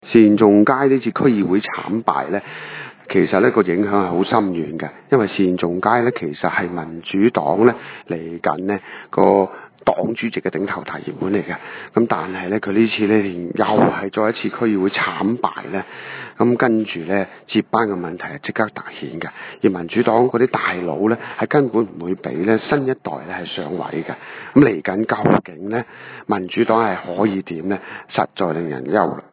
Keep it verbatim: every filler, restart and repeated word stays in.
單仲偕呢次區議會慘敗呢，其實呢個影響係好深遠嘅，因為單仲偕呢，其實係民主黨呢嚟緊呢個黨主席嘅頂頭大熱門嚟嘅。咁但係呢，佢呢次呢連又係再一次區議會慘敗呢，咁跟住呢接班嘅問題係即刻凸顯嘅，而民主黨嗰啲大佬呢，係根本唔會俾呢新一代呢係上位嘅。咁嚟緊究竟呢民主黨係可以點呢？實在令人憂慮。